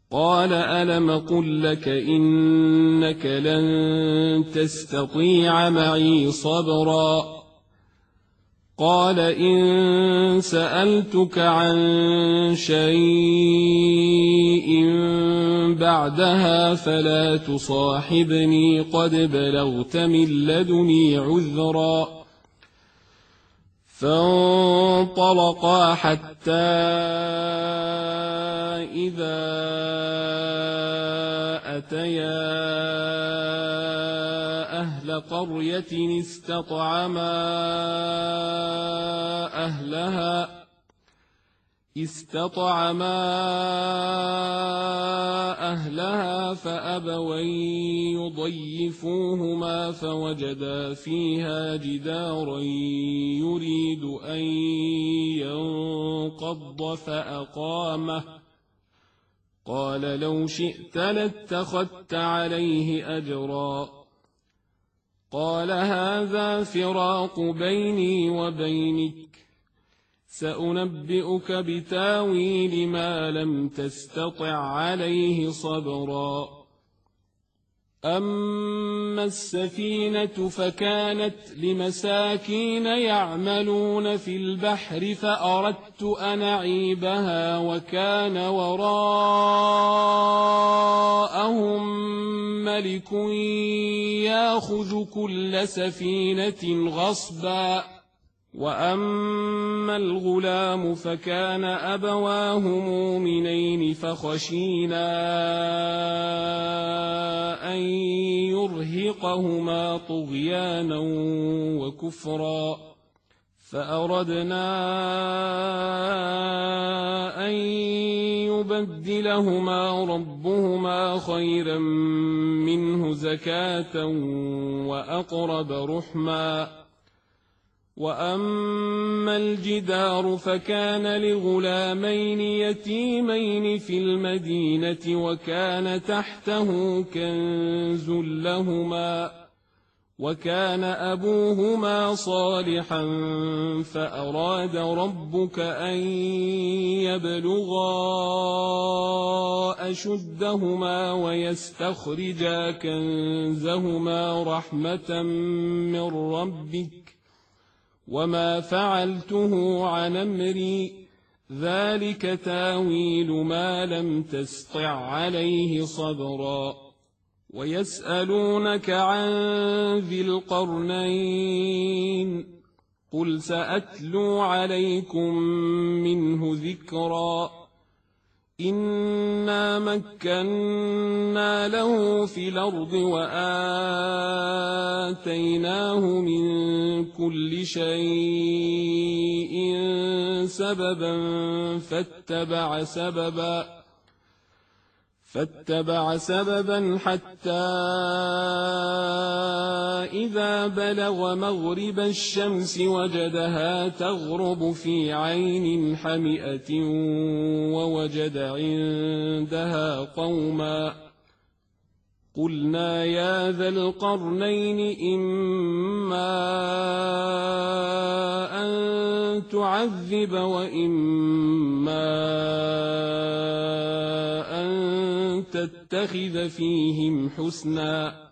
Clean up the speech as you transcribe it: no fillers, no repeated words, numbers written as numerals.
قال ألم قل لك إنك لن تستطيع معي صبرا قال إن سألتك عن شيء بعدها فلا تصاحبني قد بلغت من لدني عذرا فانطلقا حتى إذا أتيا أهل قرية استطعما أهلها فأبوا أن يضيفوهما فوجدا فيها جدارا يريد أن ينقض فأقامه قال لو شئت لاتخذت عليه أجرا قال هذا فراق بيني وبينك سأنبئك بتاويل ما لم تستطع عليه صبرا أما السفينة فكانت لمساكين يعملون في البحر فأردت أن أعيبها وكان وراءهم ملك يأخذ كل سفينة غصبا وأما الغلام فكان أبواه مؤمنين فخشينا أن يرهقهما طغيانا وكفرا فأردنا أن يبدلهما ربهما خيرا منه زكاة وأقرب رحما وأما الجدار فكان لغلامين يتيمين في المدينة وكان تحته كنز لهما وكان أبوهما صالحا فأراد ربك أن يبلغا أشدهما ويستخرجا كنزهما رحمة من ربك وما فعلته عن أمري ذلك تاويل ما لم تسطع عليه صبرا ويسألونك عن ذي القرنين قل سأتلو عليكم منه ذكرا إنا مكنا له في الأرض وآتيناه من كل شيء سببا فاتبع سببا حتى إذا بلغ مغرب الشمس وجدها تغرب في عين حمئة ووجد عندها قوما قلنا يا ذا القرنين إما أن تعذب وإما أن تتخذ فيهم حسنا